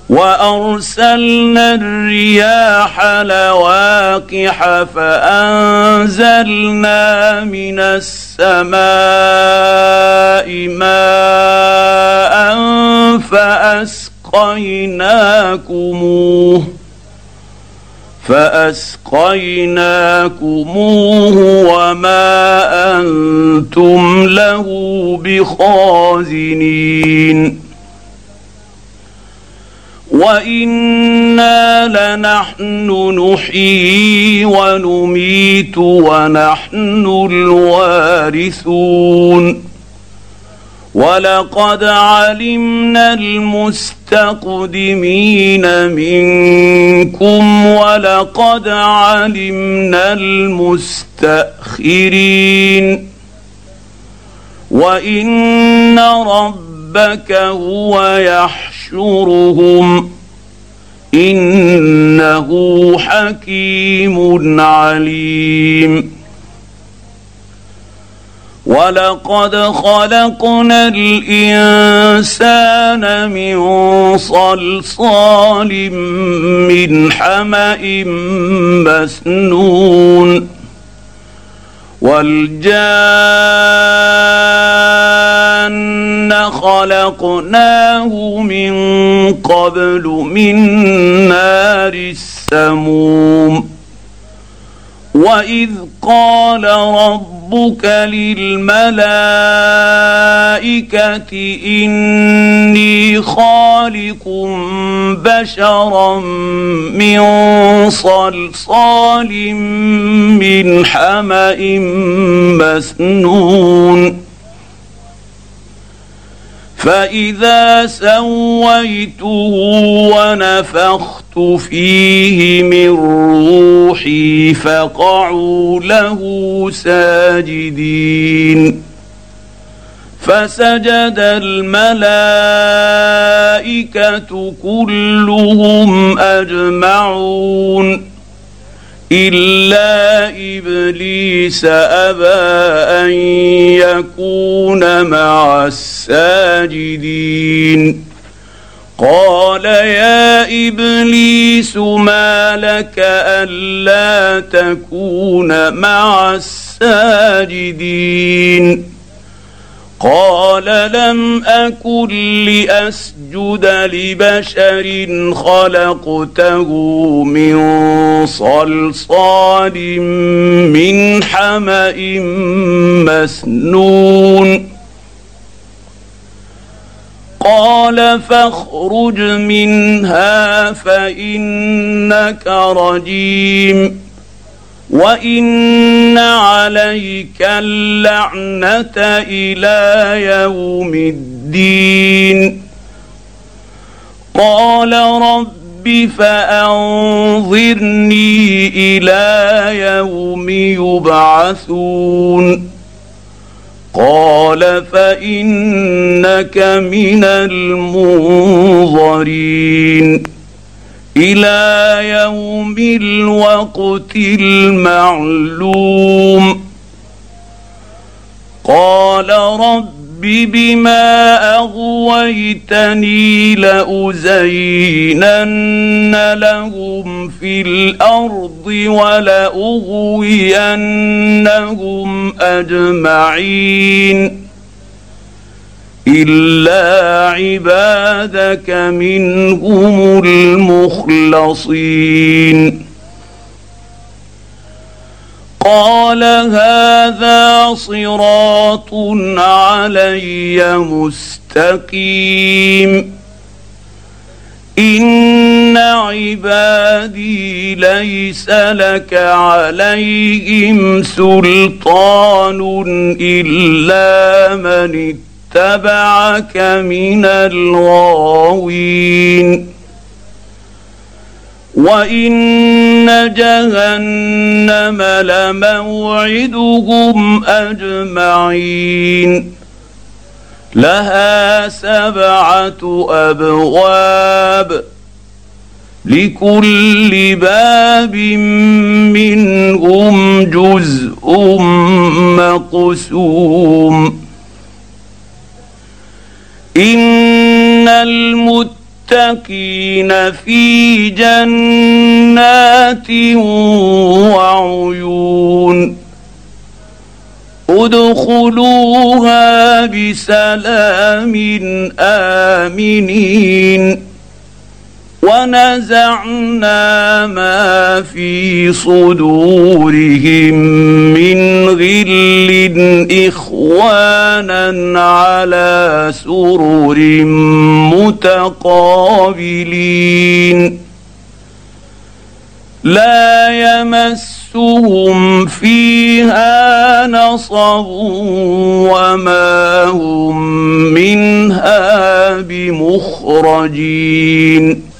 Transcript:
وأرسلنا الرياح لواقح فأنزلنا من السماء ماء فأسقيناكموه وما أنتم له بخازنين وإنا لنحن نحيي ونميت ونحن الوارثون ولقد علمنا المستقدمين منكم ولقد علمنا المستأخرين وإن ربك هو يحشرهم إنه حكيم عليم ولقد خلقنا الإنسان من صلصال من حمأ مسنون والجان خلقناه من قبل من نار السموم وإذ قال ربك للملائكة إني خالق بشرا من صلصال من حمأ مسنون فإذا سويته ونفخت فيه من روحي فقعوا له ساجدين فسجد الملائكة كلهم أجمعون إلا إبليس أبى أن يكون مع الساجدين قال يا إبليس ما لك ألا تكون مع الساجدين قال لم أكن لأسجد لبشر خلقته من صلصال من حمأ مسنون قال فاخرج منها فإنك رجيم وإن عليك اللعنة إلى يوم الدين قال رب فأنظرني إلى يوم يبعثون قال فإنك من المنظرين إلى يوم الوقت المعلوم قال رب بما أغويتني لأزينن لهم في الأرض ولأغوينهم أجمعين إلا عبادك منهم المخلصين قال هذا صراط علي مستقيم إن عبادي ليس لك عليهم سلطان إلا من اتبعك من الغاوين وإن جهنم لموعدهم أجمعين لها 7 أبواب لكل باب منهم جزء مقسوم إن المتقين متكئين في جنات وعيون ادخلوها بسلام آمنين ونزعنا ما في صدورهم من غل إخوانا على سرر متقابلين لا يمسهم فيها نصب وما هم منها بمخرجين